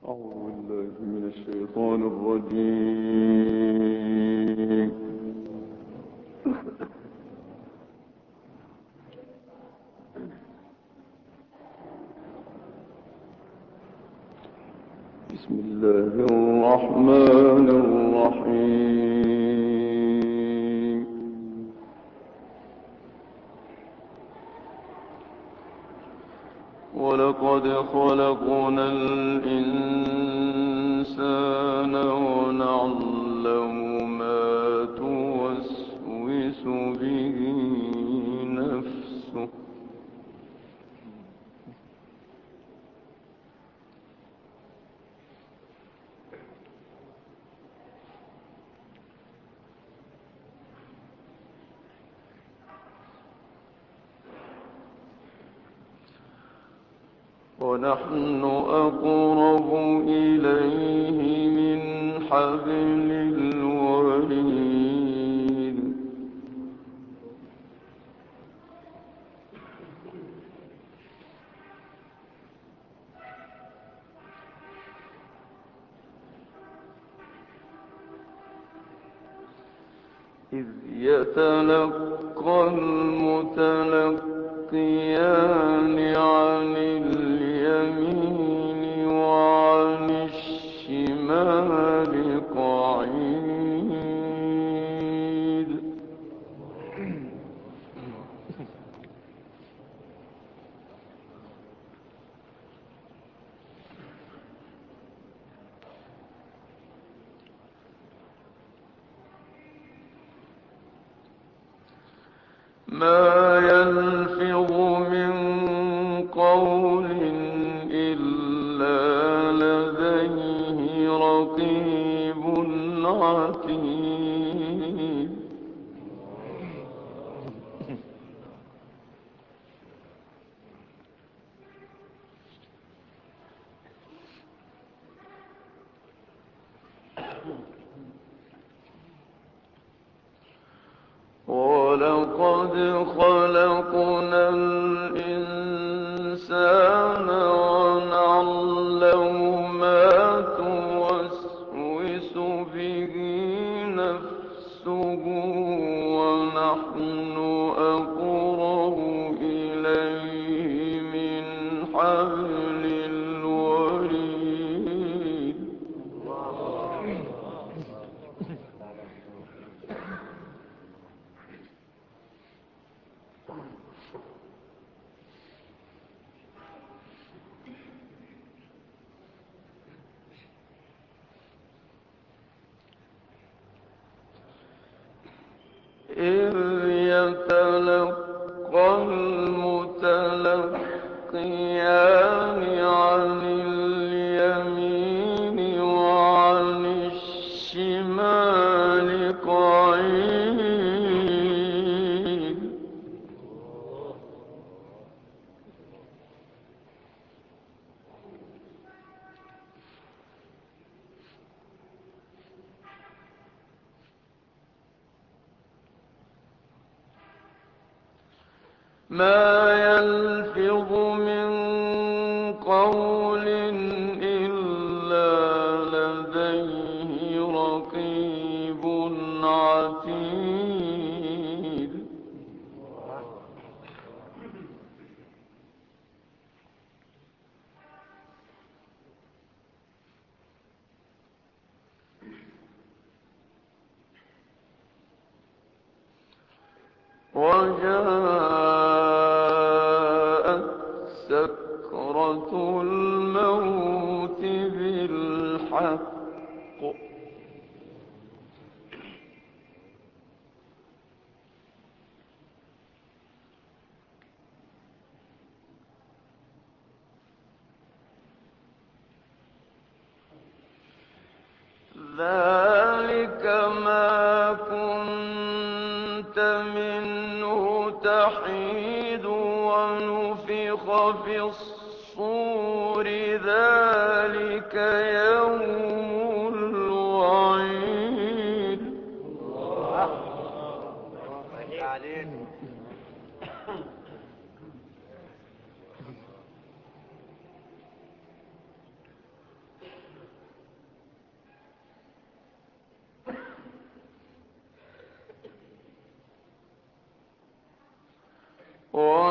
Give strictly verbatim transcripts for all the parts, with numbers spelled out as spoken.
أعوذ بالله من الشيطان الرجيم. بسم الله الرحمن الرحيم. ولقد خلقنا الإنسان ونعلم ما توسوس به نفسه ونحن أقرب إليه من حبل الوريد. إذ يتلقى المتلقيان عن اليمين وعن الشمال قعيد. ما يلفظ من قول إلا لديه رقيب عتيد. ولقد خلقنا الإنسان ونعلم ما توسوس به نفسه ونحن أقرب إليه من حبل الوريد. إذ يتلقى المتلقيان عن اليمين وعن الشمال قعيد. ما يلفظ من قول إلا لديه رقيب عتيد. وجاءت سكرة الموت بالحق. ذلك ما كنت منه تحيد ونفخ في الصور ذلك يوم الوعيد.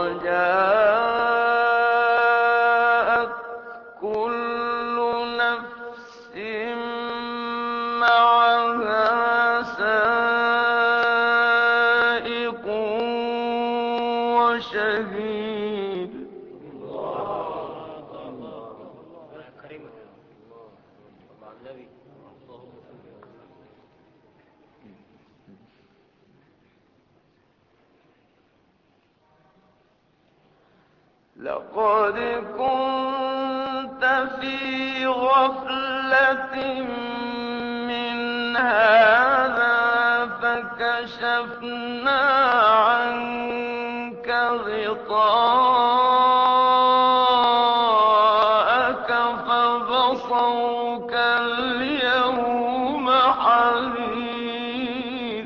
وجاءت كل نفس معها سائق وشهيد. لقد كنت في غفلة من هذا فكشفنا عنك غطاءك فبصرك اليوم حديد.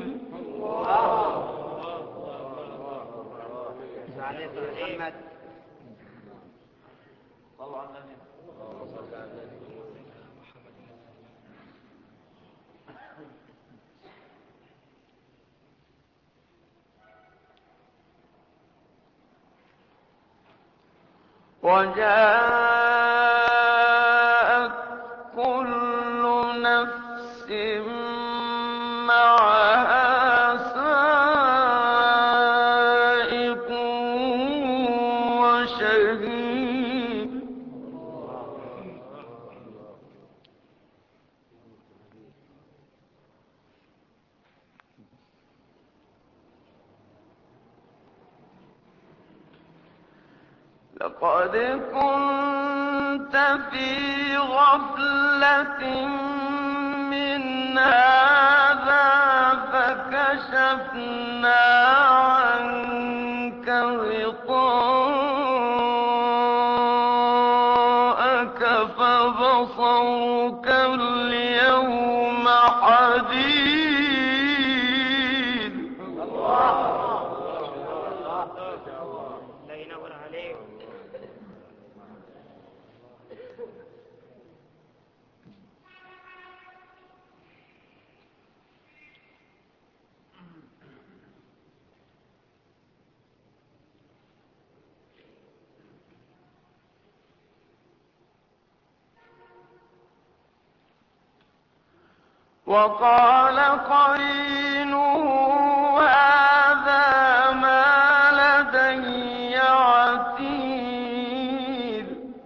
وجاءت كل نفس معها سائق وشهيد. لقد كنت في غفلة من هذا فكشفنا عنك غطاءك فبصرك اليوم حديد. وقال قرينه هذا ما لدي عتيد.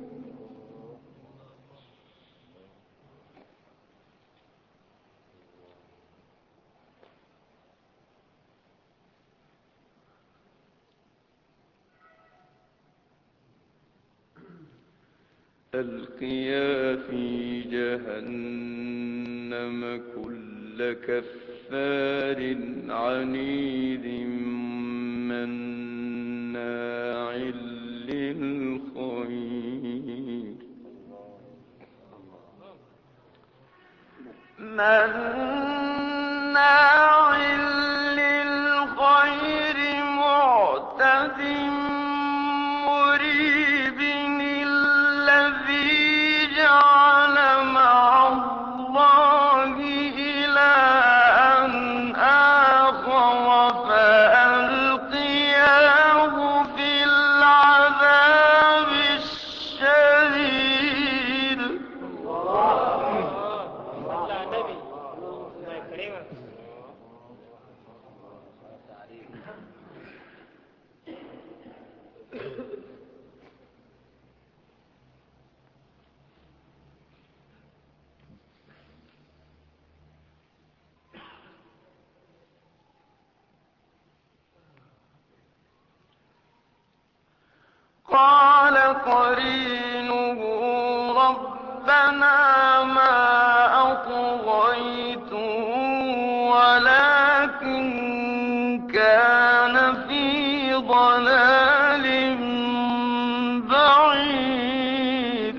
ألقيا في جهنم كل كفار عنيد مناع للخير مناع للخير معتد مريب. الذي جعل مع الله إلها آخر فألقياه في العذاب الشديد. قال قرينه ربنا ما أطغيته ولكن كان في ضلال بعيد.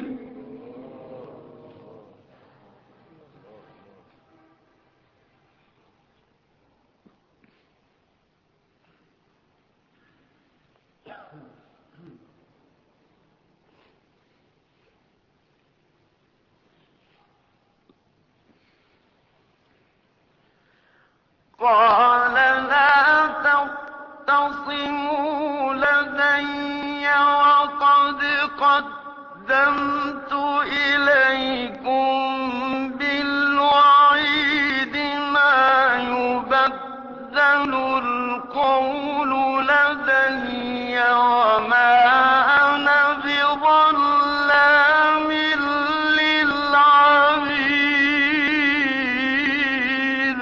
قال لا تختصموا لدي وقد قدمت إليكم بالوعيد ما يبدل القول لدي وما أنا بظلام للعبيد.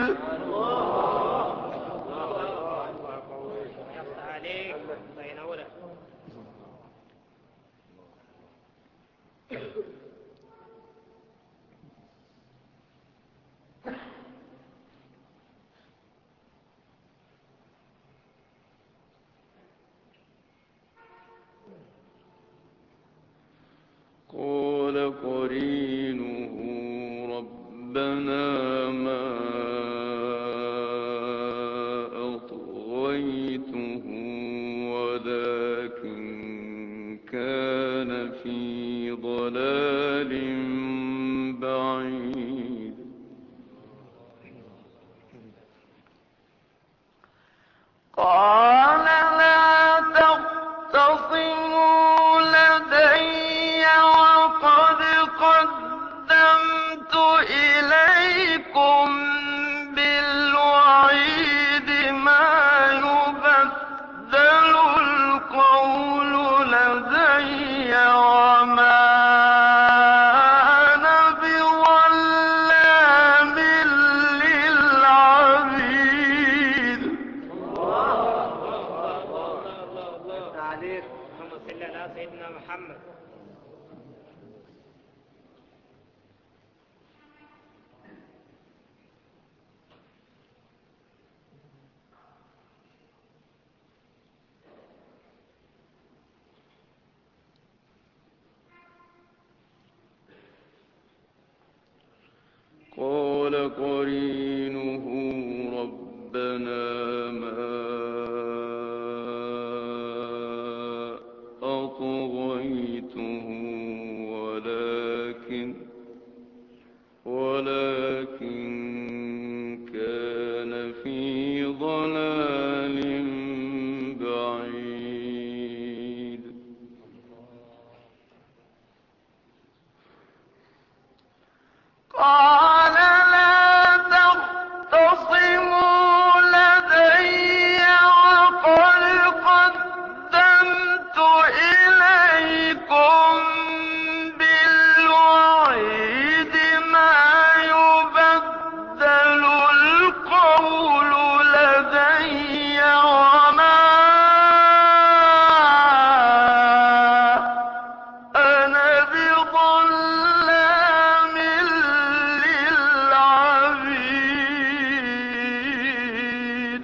قال قرينه ربنا ما أطغيته ولكن كان في ضلال بعيد. قال لا تختصموا لدي وقد قدمت إليكم بالوعيد ما يبدل القول لدي وما أنا بظلام للعبيد. اللهم صل على سيدنا محمد. قال قرينه ربنا ما أطغيته ولكن ولكن كان في ضلال بعيد. قال لا تختصموا لدي وقد قدمت إليكم بالوعيد ما يبدل القول لدي وما أنا بظلام للعبيد.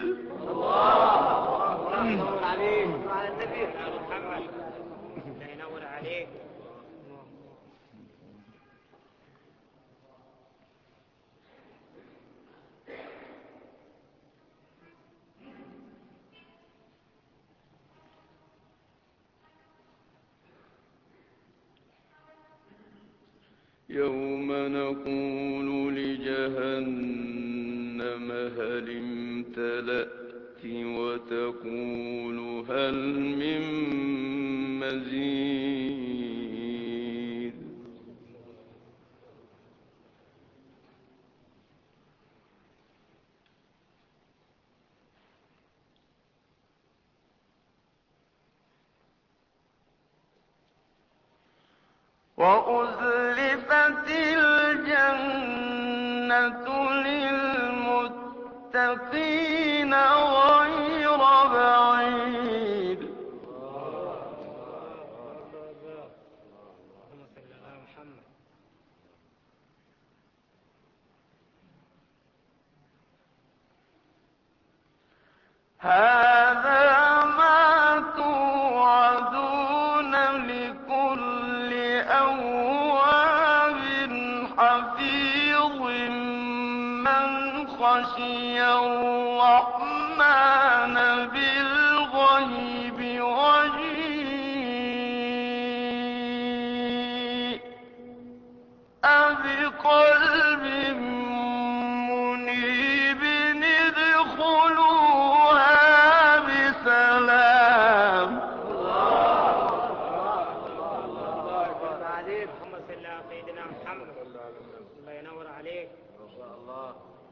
الله عليك وعلى النبي محمد. لا ينور عليك. يوم نقول لجهنم هل امتلأت وتقول هل من مزيد. وأزلفت الجنة للمتقين غير بعيد. اللهم صل على محمد. هذا ما توعدون لكل أواب حفيظ من خشي الرحمن بالغيب وجيء بقلب منيب ادخلوها بسلام. سيدنا محمد. الله ينور عليك. ما شاء الله.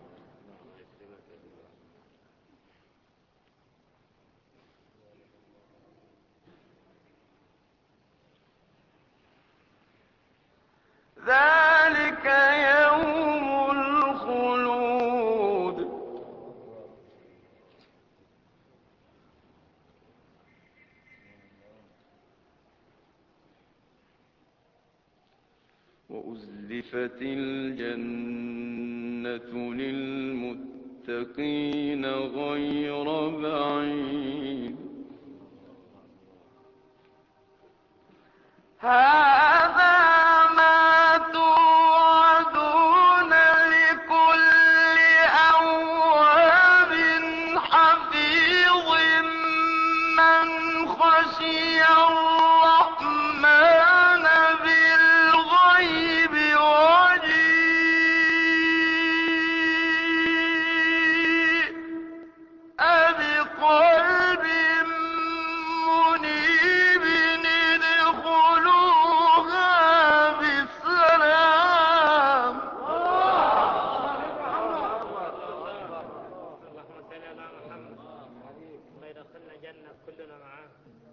ذلك يوم الخلود. وأزلفت الجنة للمتقين غير بعيد. هذا ما توعدون لكل أواب حفيظ من خشي الرحمن بالغيب وجيء بقلب منيب ادخلوها بسلام. اللهم صل على محمد. الله يدخلنا جنة كلنا معاه.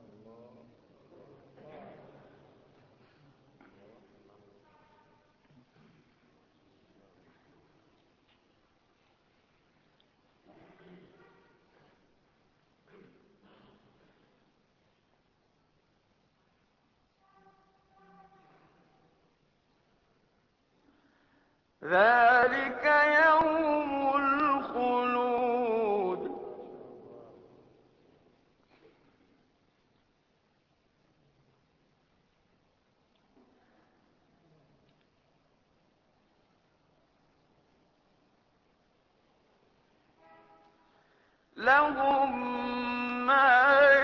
ذلك يوم الخلود. لهم ما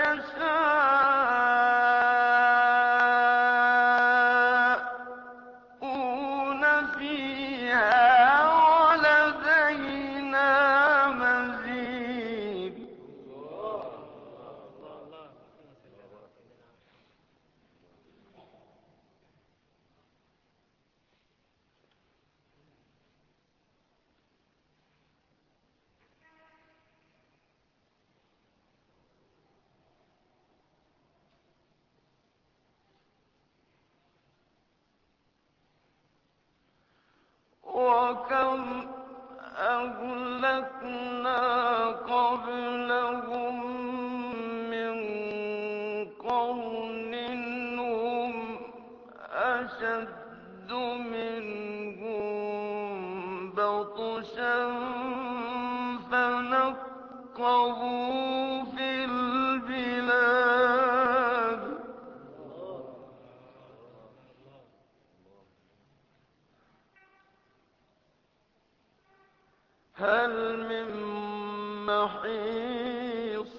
يشاءون فيها ولدينا مزيد. وكم أهلكنا قبلهم من قرن هم أشد منهم بطشا فنقبوا في البلاد. هل من محيص.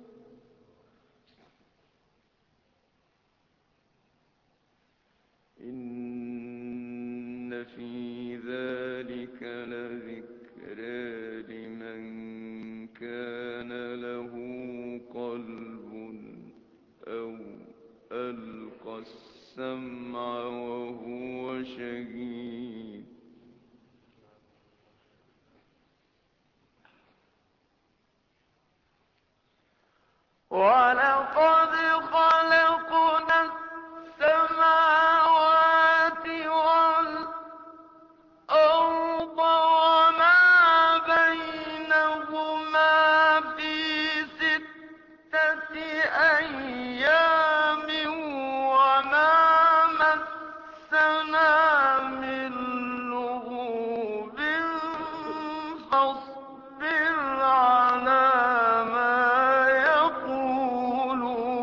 إن في ذلك لذكرى لمن كان له قلب أو ألقى السمع وهو شهيد. ولقد خلقنا السماوات والأرض وما بينهما في ستة أيام وما مسنا من لغوب فاصبر على ما يقولون.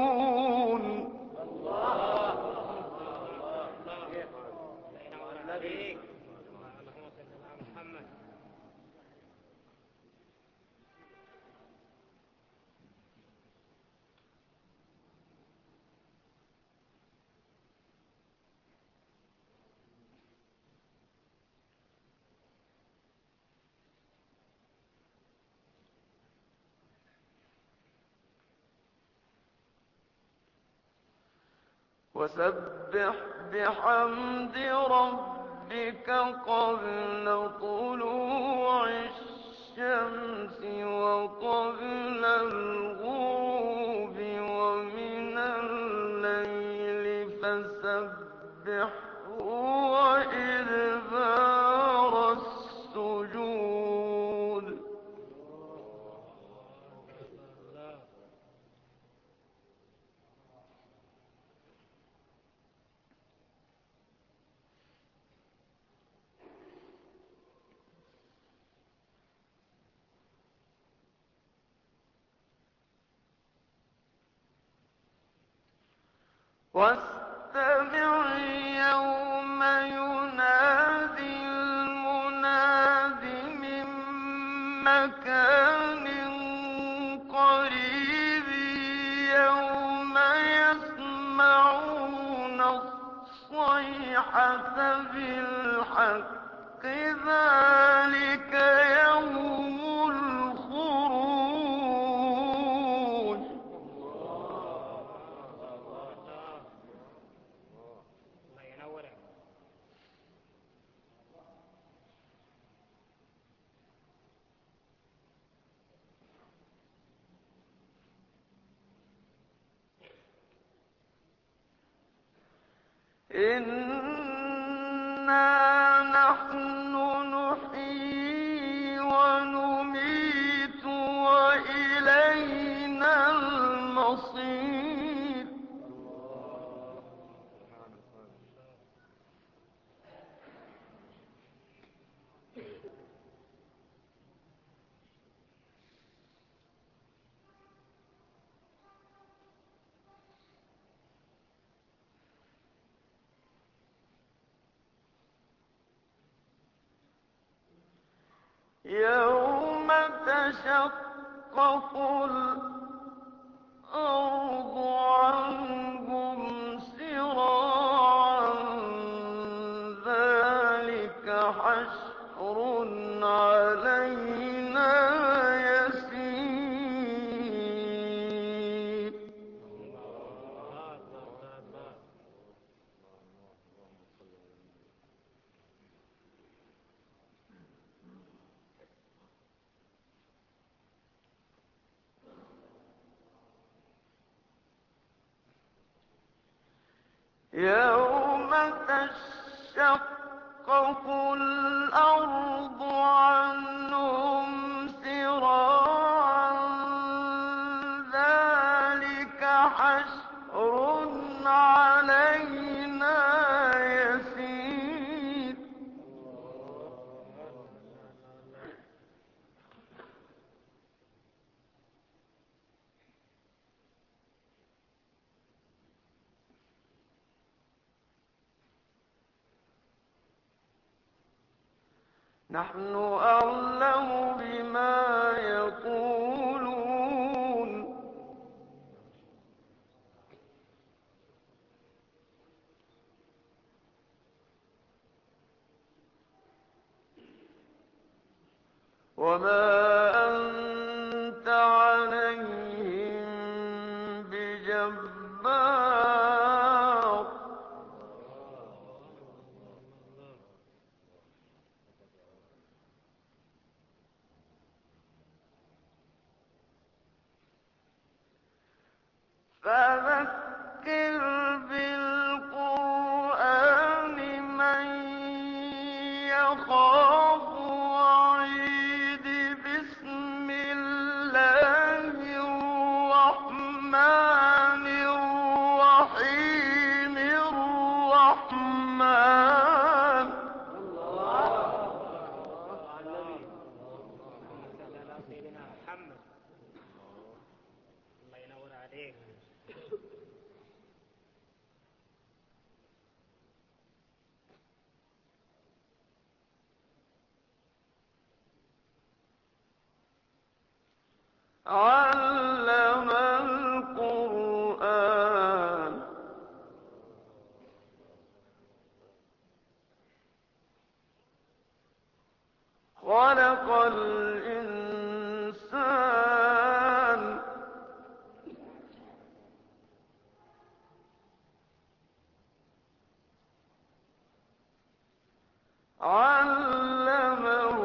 وسبح بحمد ربك قبل طلوع الشمس وقبل الغروب ومن الليل فسبحه وإدبار السجود. واستمع يوم ينادي المناد من مكان قريب يوم يسمعون الصيحة بالحق ذلك يوم الخروج. الله ينورك. إنا نحن نحيي ونميت وإلينا المصير. يوم تشقق الأرض عنهم سراعا ذلك حشر علينا يسير. يوم تشقق الأرض عنهم سراعا ذلك حشر علينا يسير. نحن أعلم بما يقولون وما أنت عليهم بجبار. فذكر بالقرآن من يخاف وعيد. بسم الله الرحمن الرحيم. الرحمن سيدنا محمد. الله ينور عليك. علم القرآن. خلق الإنسان علمه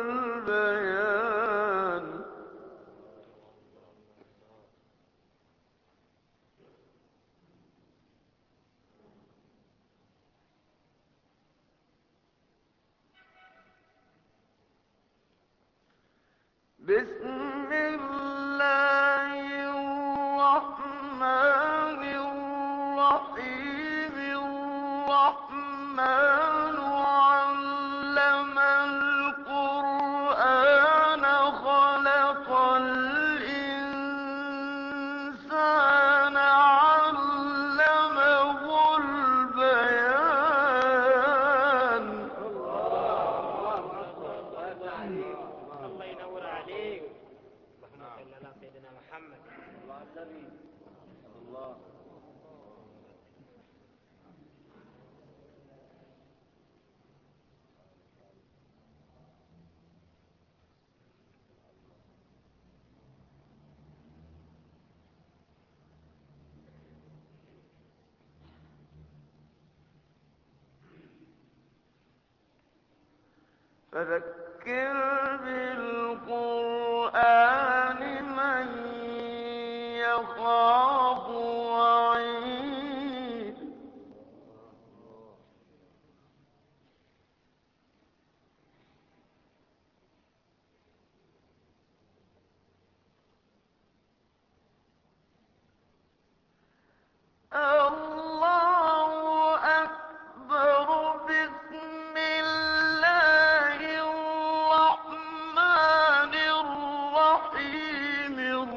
البيان بسم الله الرحمن الرحيم الرحمن علم القرآن خلق الإنسان علمه البيان الله ينور عليك. اللهم صل على سيدنا محمد. الله النبي الله. فذكر بالقرآن من يخاف وعيد الله أكبر. بسم الله الرحمن الرحيم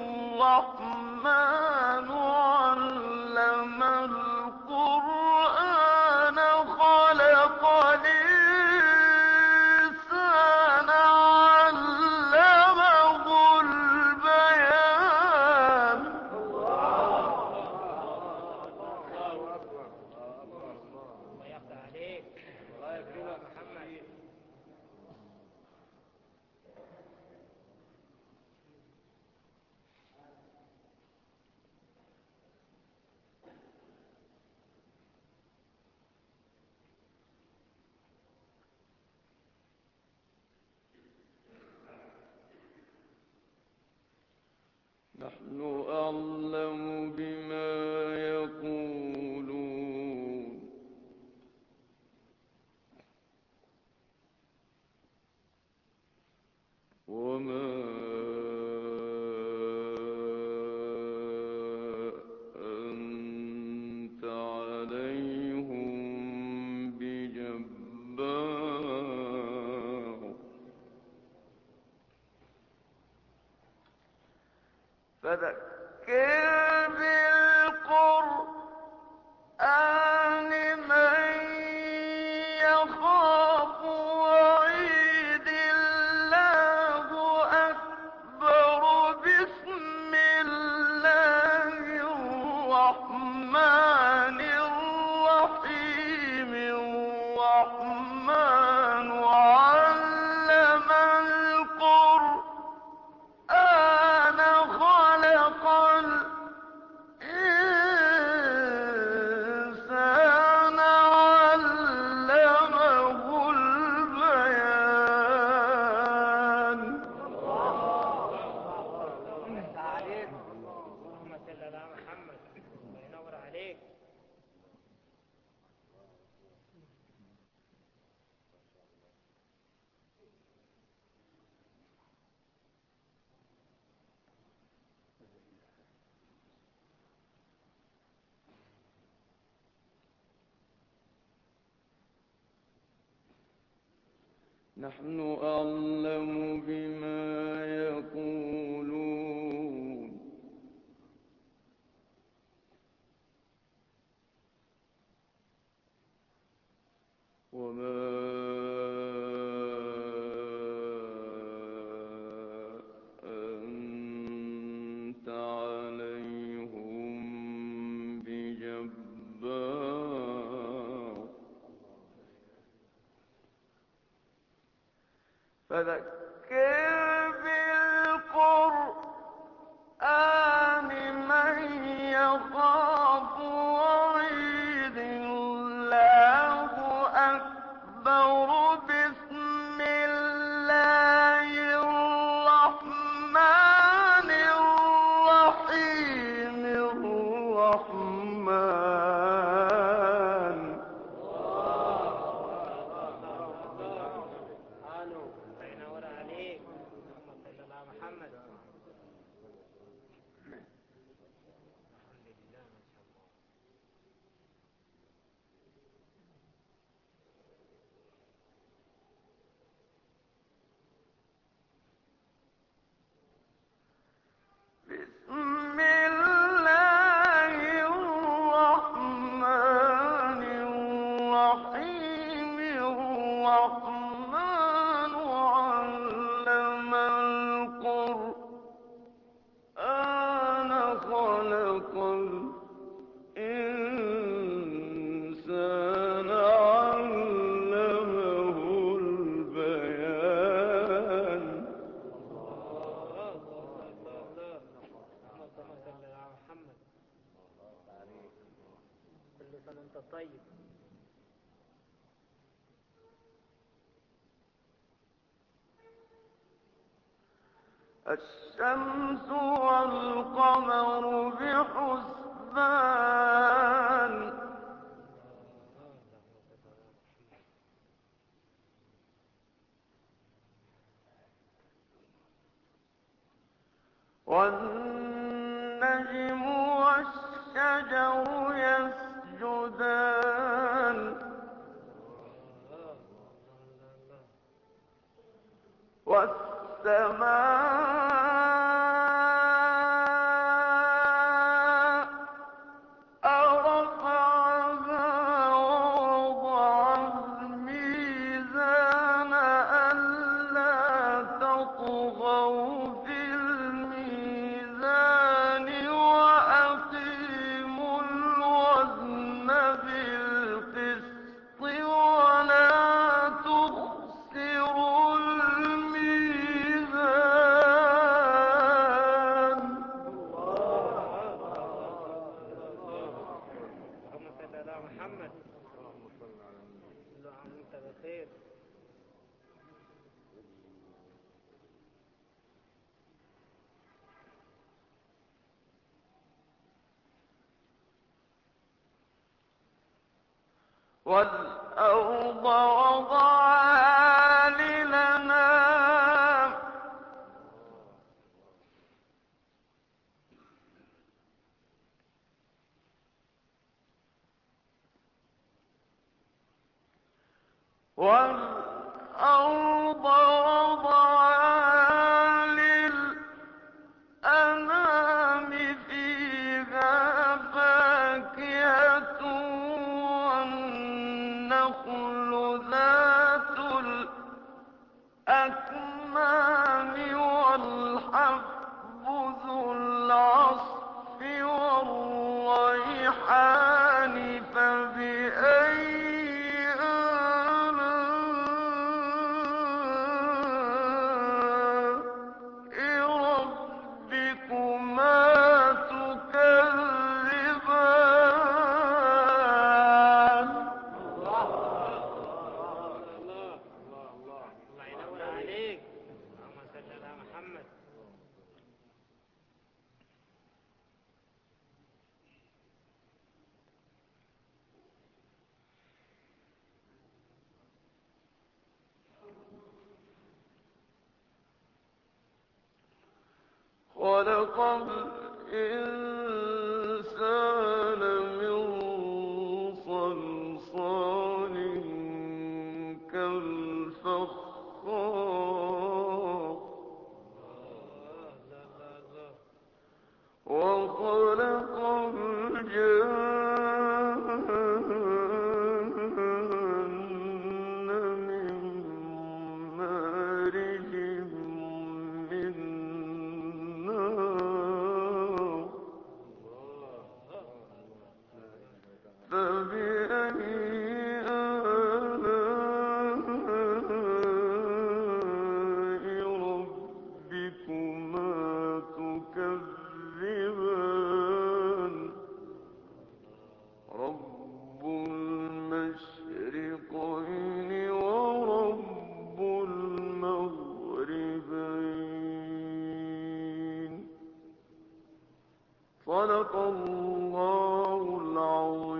الرحمن علم القرآن خلق الإنسان علمه البيان الله يفتح عليك. الله يكرمك محمد. نحن أعلم بما يقولون وما أنت عليهم بجبار فذكر بالقرآن من يخاف وعيد الله أكبر. بسم الله الرحمن الرحيم الرحمن علم القرآن خلق الإنسان علمه البيان عليك. اللهم صل على محمد. الله ينور عليك. نحن أعلم بما يقولون وما أنت عليهم بجبار فذكر بالقرآن من يخاف وعيد الله أكبر. الرحيم الرحمن علم القرآن خلق الإنسان علمه البيان. اللهم صل على محمد. كل سنة وانت طيب. الشمس والقمر بحسبان والنجم والشجر يسجدان والسماء رفعها ووضع الميزان ألا تطغوا في الميزان وأقيموا الوزن بالقسط ولا تخسروا الميزان. اللهم صل على محمد. كل عام وانت بخير. والأرض وضعها للأنام والأرض وضعها للأنام فيها فاكهة والنخل ذات الأكمام والحب ذو العصف والريحان فبأي آلاء ربكما تكذبان. الله ينور عليك. اللهم صل على محمد. خلق الإنسان من صلصال كالفخار وخلق الجن من مارج من نار فبأي آلاء ربكما تكذبان. رب المشرقين ورب المغربين. صدق الله العظيم.